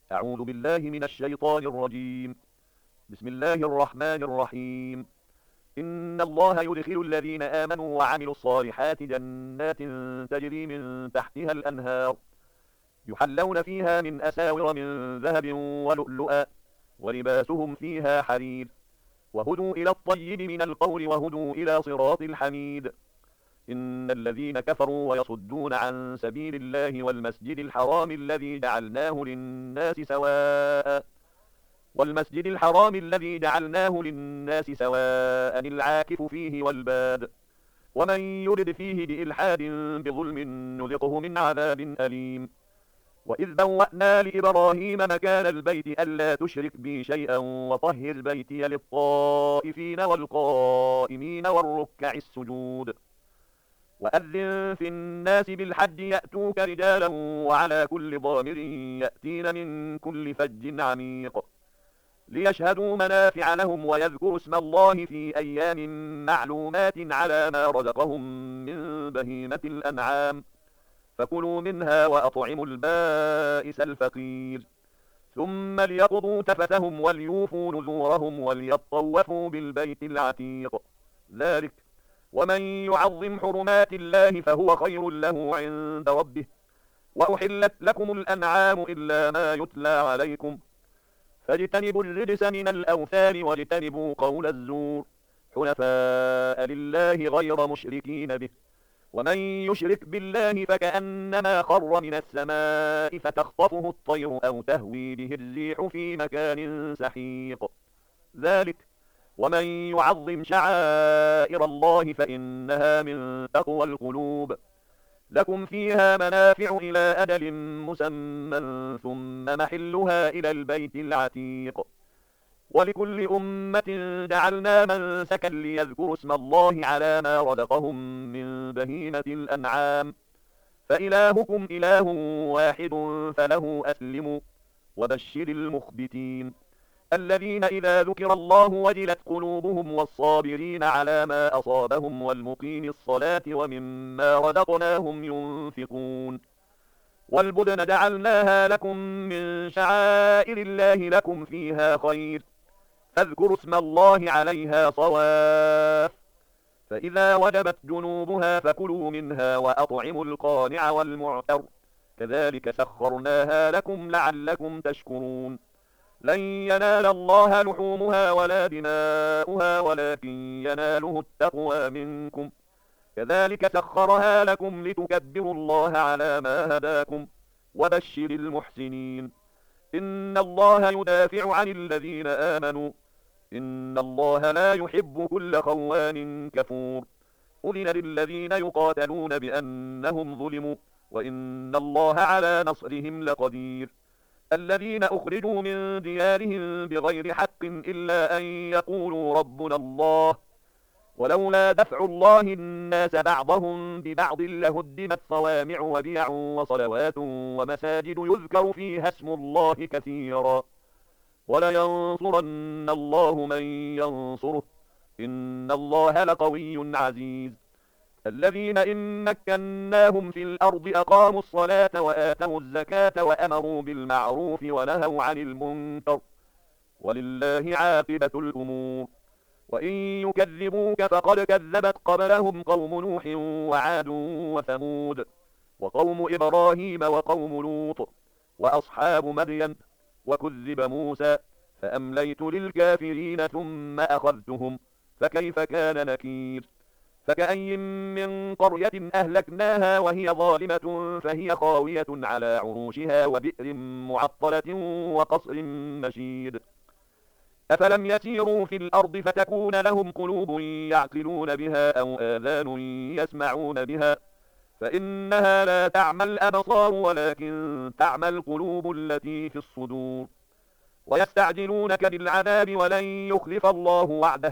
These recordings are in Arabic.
أعوذ بالله من الشيطان الرجيم. بسم الله الرحمن الرحيم. إن الله يدخل الذين آمنوا وعملوا الصالحات جنات تجري من تحتها الأنهار يحلون فيها من أساور من ذهب ولؤلؤا ولباسهم فيها حرير وهدوا إلى الطيب من القول وهدوا إلى صراط الحميد. إن الذين كفروا ويصدون عن سبيل الله والمسجد الحرام الذي جعلناه للناس سواء العاكف فيه والباد ومن يرد فيه بإلحاد بظلم نذقه من عذاب أليم. وإذ بوأنا لإبراهيم مكان البيت ألا تشرك بي شيئا وطهر بيتي للطائفين والقائمين والركع السجود. وأذن في الناس بالحج يأتوك رجالا وعلى كل ضامر يأتين من كل فج عميق ليشهدوا منافع لهم ويذكروا اسم الله في أيام معلومات على ما رزقهم من بهيمة الأنعام فكلوا منها وأطعموا البائس الفقير ثم ليقضوا تفتهم وليوفوا نذورهم وليطوفوا بالبيت العتيق. ذلك ومن يعظم حرمات الله فهو خير له عند ربه. وأحلت لكم الأنعام إلا ما يتلى عليكم فاجتنبوا الرجس من الأوثان واجتنبوا قول الزور حنفاء لله غير مشركين به. ومن يشرك بالله فكأنما خر من السماء فتخطفه الطير أو تهوي به الريح في مكان سحيق. ذلك ومن يعظم شعائر الله فإنها من تقوى القلوب. لكم فيها منافع إلى أجل مسمى ثم محلها إلى البيت العتيق. ولكل أمة جعلنا منسكا ليذكروا اسم الله على ما رزقهم من بهيمة الأنعام فإلهكم إله واحد فله أسلموا. وبشر المخبتين الذين إذا ذكر الله وجلت قلوبهم والصابرين على ما أصابهم والمقيم الصلاة ومما رزقناهم ينفقون. والبدن جعلناها لكم من شعائر الله لكم فيها خير فاذكروا اسم الله عليها صواف فإذا وجبت جنوبها فكلوا منها وأطعموا القانع والمعتر كذلك سخرناها لكم لعلكم تشكرون. لن ينال الله لحومها ولا دماؤها ولكن يناله التقوى منكم كذلك سخرها لكم لتكبروا الله على ما هداكم. وبشر المحسنين إن الله يدافع عن الذين آمنوا إن الله لا يحب كل خوان كفور. أذن للذين يقاتلون بأنهم ظلموا وإن الله على نصرهم لقدير. الذين أخرجوا من ديارهم بغير حق إلا أن يقولوا ربنا الله ولولا دفع الله الناس بعضهم ببعض لهدمت صوامع وبيع وصلوات ومساجد يذكر فيها اسم الله كثيرا ولينصرن الله من ينصره إن الله لقوي عزيز. الذين إن مكناهم في الأرض أقاموا الصلاة وآتوا الزكاة وأمروا بالمعروف ونهوا عن المنكر ولله عاقبة الأمور. وإن يكذبوك فقد كذبت قبلهم قوم نوح وعاد وثمود وقوم إبراهيم وقوم لوط وأصحاب مدين وكذب موسى فأمليت للكافرين ثم أخذتهم فكيف كان نكير. فكأي من قرية أهلكناها وهي ظالمة فهي خاوية على عروشها وبئر معطلة وقصر مشيد. أفلم يسيروا في الأرض فتكون لهم قلوب يعقلون بها أو آذان يسمعون بها فإنها لا تعمى الأبصار ولكن تعمى القلوب التي في الصدور. ويستعجلونك بالعذاب ولن يخلف الله وعده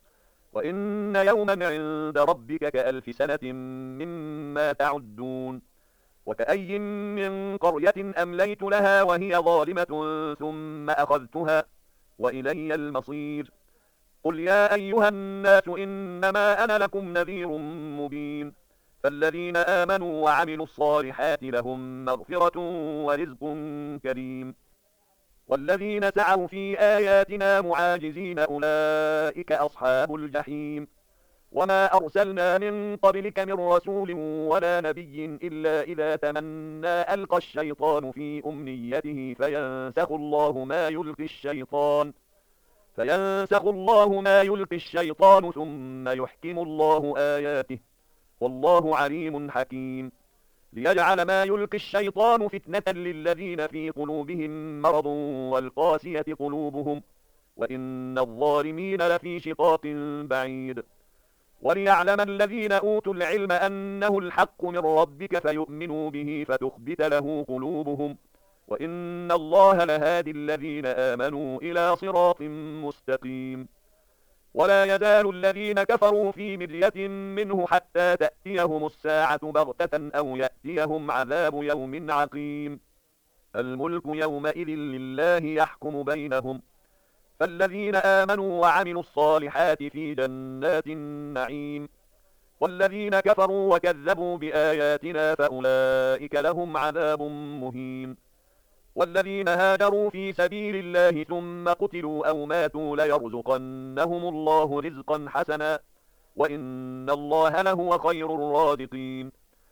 وإن يوما عند ربك كألف سنة مما تعدون. وكأي من قرية أمليت لها وهي ظالمة ثم أخذتها وإلي المصير. قل يا أيها الناس إنما أنا لكم نذير مبين فالذين آمنوا وعملوا الصالحات لهم مغفرة ورزق كريم. والذين سعوا في آياتنا معاجزين أولئك أصحاب الجحيم. وما أرسلنا من قبلك من رسول ولا نبي إلا إذا تمنى ألقى الشيطان في أمنيته فينسخ الله ما يلقي الشيطان ثم يحكم الله آياته، والله عليم حكيم. ليجعل ما يلقي الشيطان فتنة للذين في قلوبهم مرض والقاسية قلوبهم، وإن الظالمين لفي شقاق بعيد. وليعلم الذين أوتوا العلم أنه الحق من ربك فيؤمنوا به فتخبت له قلوبهم، وإن الله لهادي الذين آمنوا إلى صراط مستقيم. ولا يزال الذين كفروا في مرية منه حتى تأتيهم الساعة بغتة أو يأتيهم عذاب يوم عقيم. الملك يومئذ لله يحكم بينهم، فالذين آمنوا وعملوا الصالحات في جنات النعيم، والذين كفروا وكذبوا بآياتنا فأولئك لهم عذاب مهين. والذين هاجروا في سبيل الله ثم قتلوا أو ماتوا ليرزقنهم الله رزقا حسنا، وإن الله لهو خير الرازقين.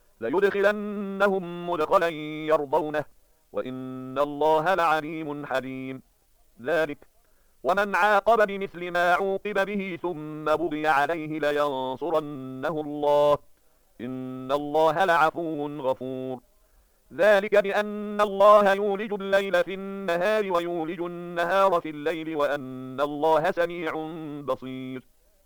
ليدخلنهم مدخلا يرضونه، وإن الله لعليم حليم. ذلك ومن عاقب بمثل ما عوقب به ثم بغي عليه لينصرنه الله، إن الله لعفو غفور. ذلك بأن الله يولج الليل في النهار ويولج النهار في الليل وأن الله سميع بصير.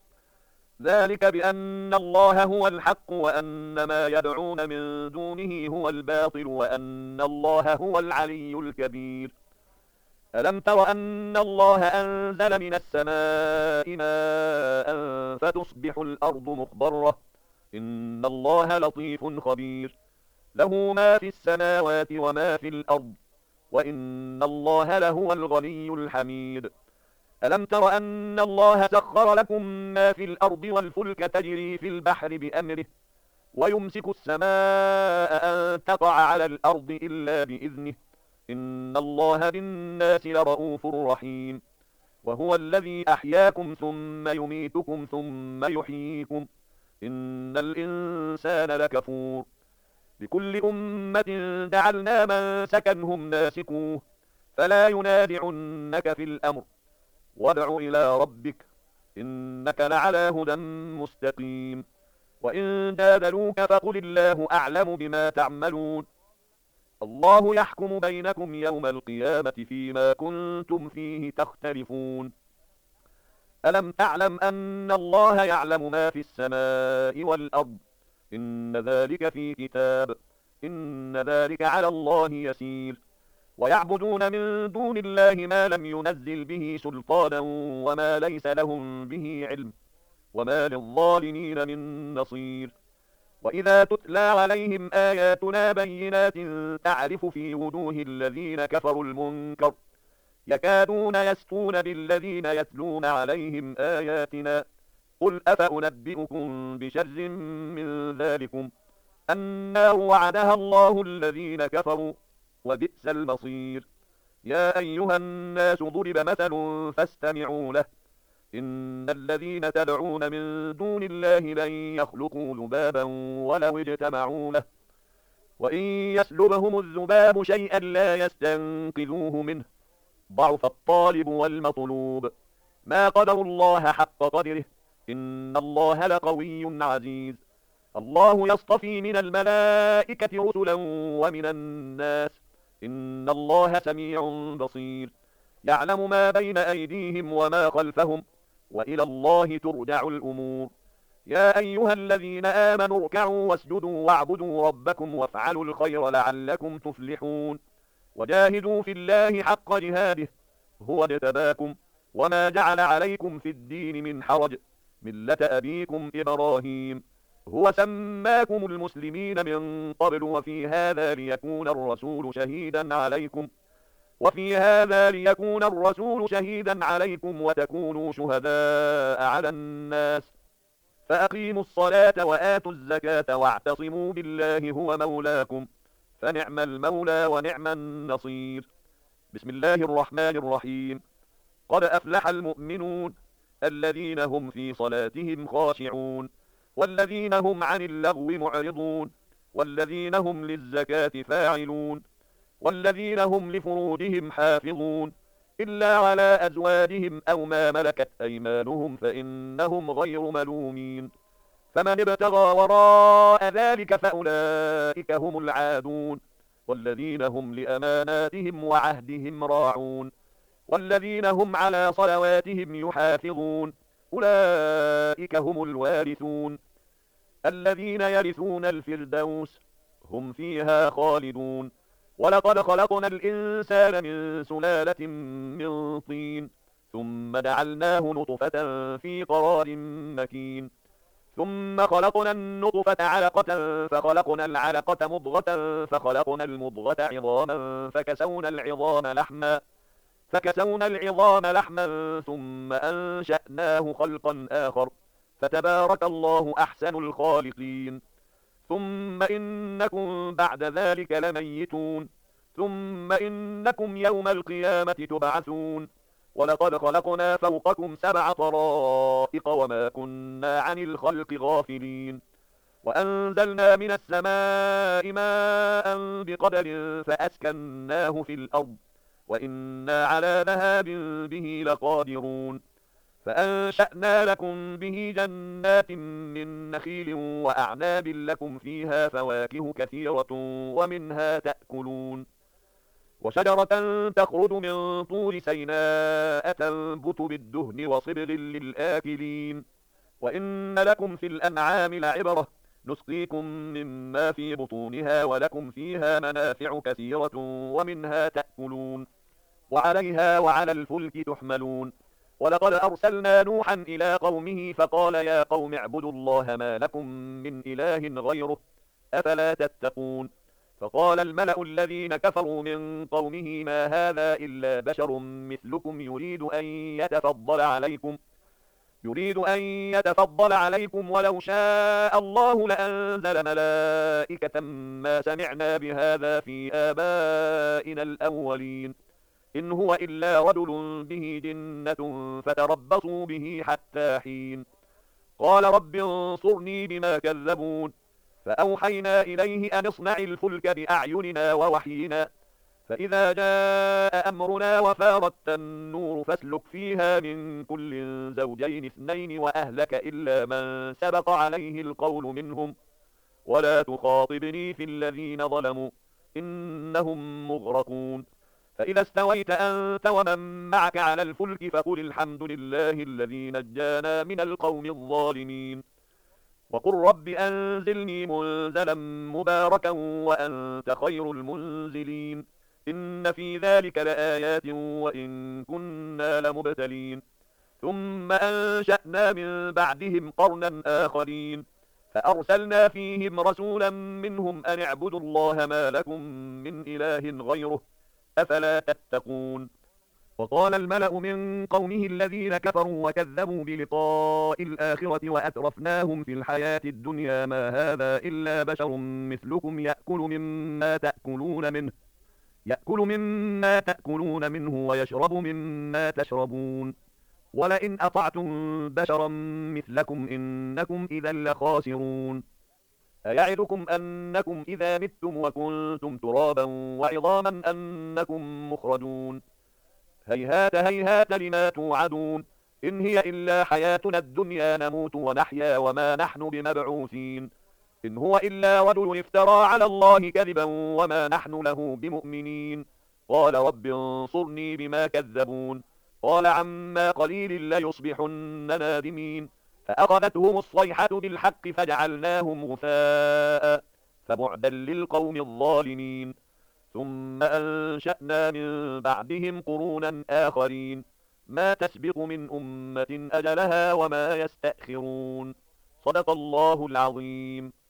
ذلك بأن الله هو الحق وأن ما يدعون من دونه هو الباطل وأن الله هو العلي الكبير. ألم تر أن الله أنزل من السماء ماء فتصبح الأرض مخضرة، إن الله لطيف خبير. له ما في السماوات وما في الأرض، وإن الله لهو الغني الحميد. ألم تر أن الله سخر لكم ما في الأرض والفلك تجري في البحر بأمره، ويمسك السماء أن تقع على الأرض إلا بإذنه، إن الله بالناس لرؤوف رحيم. وهو الذي أحياكم ثم يميتكم ثم يحييكم، إن الإنسان لكفور. لكل أمة جعلنا من سكنهم ناسكوه، فلا ينازعنك في الأمر، وادع إلى ربك إنك لعلى هدى مستقيم. وإن جادلوك فقل الله أعلم بما تعملون، الله يحكم بينكم يوم القيامة فيما كنتم فيه تختلفون. ألم تعلم أن الله يعلم ما في السماء والأرض، إن ذلك في كتاب، إن ذلك على الله يسير. ويعبدون من دون الله ما لم ينزل به سلطانا وما ليس لهم به علم، وما للظالمين من نصير. وإذا تتلى عليهم آياتنا بينات تعرف في وجوه الذين كفروا المنكر، يكادون يسطون بالذين يتلون عليهم آياتنا. قل أفأنبئكم بشر من ذلكم، النار وعدها الله الذين كفروا، وبئس المصير. يا أيها الناس ضرب مثل فاستمعوا له، إن الذين تدعون من دون الله لن يخلقوا ذبابا ولو اجتمعوا له، وإن يسلبهم الذباب شيئا لا يستنقذوه منه، ضعف الطالب والمطلوب. ما قدروا الله حق قدره، إن الله لقوي عزيز. الله يصطفي من الملائكة رسلا ومن الناس، إن الله سميع بصير. يعلم ما بين أيديهم وما خلفهم، وإلى الله ترجع الأمور. يا أيها الذين آمنوا اركعوا واسجدوا واعبدوا ربكم وافعلوا الخير لعلكم تفلحون. وجاهدوا في الله حق جهاده، هو اجتباكم وما جعل عليكم في الدين من حرج، ملة أبيكم إبراهيم، هو سماكم المسلمين من قبل وفي هذا ليكون الرسول شهيدا عليكم وتكونوا شهداء على الناس. فأقيموا الصلاة وآتوا الزكاة واعتصموا بالله هو مولاكم، فنعم المولى ونعم النصير. بسم الله الرحمن الرحيم. قد أفلح المؤمنون الذين هم في صلاتهم خاشعون والذين هم عن اللغو معرضون والذين هم للزكاة فاعلون والذين هم لفروجهم حافظون إلا على أزواجهم أو ما ملكت أيمانهم فإنهم غير ملومين. فمن ابتغى وراء ذلك فأولئك هم العادون والذين هم لأماناتهم وعهدهم راعون والذين هم على صلواتهم يحافظون أولئك هم الوارثون الذين يرثون الفردوس هم فيها خالدون. ولقد خلقنا الإنسان من سلالة من طين ثم جعلناه نطفة في قرار مكين ثم خلقنا النطفة علقة فخلقنا العلقة مضغة فخلقنا المضغة عظاما فكسونا العظام لحما ثم أنشأناه خلقا آخر فتبارك الله أحسن الخالقين. ثم إنكم بعد ذلك لميتون ثم إنكم يوم القيامة تبعثون. ولقد خلقنا فوقكم 7 طرائق وما كنا عن الخلق غافلين وأنزلنا من السماء ماء بقدر فأسكناه في الأرض وإنا على ذهاب به لقادرون. فأنشأنا لكم به جنات من نخيل وأعناب لكم فيها فواكه كثيرة ومنها تأكلون وشجرة تخرج من طور سيناء تنبت بالدهن وصبغ للآكلين وإن لكم في الأنعام لعبرة نسقيكم مما في بطونها ولكم فيها منافع كثيرة ومنها تأكلون وعليها وعلى الفلك تحملون. ولقد أرسلنا نوحا إلى قومه فقال يا قوم اعبدوا الله ما لكم من إله غيره أفلا تتقون. فقال الملأ الذين كفروا من قومه ما هذا إلا بشر مثلكم يريد أن يتفضل عليكم ولو شاء الله لأنزل ملائكة ما سمعنا بهذا في آبائنا الأولين إن هو إلا رجل به جنة فتربصوا به حتى حين. قال رب انصرني بما كذبون فأوحينا إليه أن اصنع الفلك بأعيننا ووحينا فإذا جاء أمرنا وفارت النور فاسلك فيها من كل زوجين 2 وأهلك إلا من سبق عليه القول منهم ولا تخاطبني في الذين ظلموا إنهم مغرقون. فإذا استويت أنت ومن معك على الفلك فقل الحمد لله الذي نجانا من القوم الظالمين وقل رب أنزلني منزلا مباركا وأنت خير المنزلين إن في ذلك لآيات وإن كنا لمبتلين. ثم أنشأنا من بعدهم قرنا آخرين فأرسلنا فيهم رسولا منهم أن اعبدوا الله ما لكم من إله غيره أفلا تتقون. وقال الملأ من قومه الذين كفروا وكذبوا بلقاء الآخرة وأترفناهم في الحياة الدنيا ما هذا إلا بشر مثلكم يأكل مما تأكلون منه ويشرب مما تشربون ولئن أطعتم بشرا مثلكم إنكم إذا لخاسرون. أيعدكم أنكم إذا متم وكنتم ترابا وعظاما أنكم مخرجون هيهات هيهات لما توعدون إن هي إلا حياتنا الدنيا نموت ونحيا وما نحن بمبعوثين إن هو إلا رجل افترى على الله كذبا وما نحن له بمؤمنين. قال رب انصرني بما كذبون قال عما قليل ليصبحن نادمين فأخذتهم الصيحة بالحق فجعلناهم غثاء فبعدا للقوم الظالمين. ثم أنشأنا من بعدهم قرونا آخرين ما تسبق من أمة أجلها وما يستأخرون. صدق الله العظيم.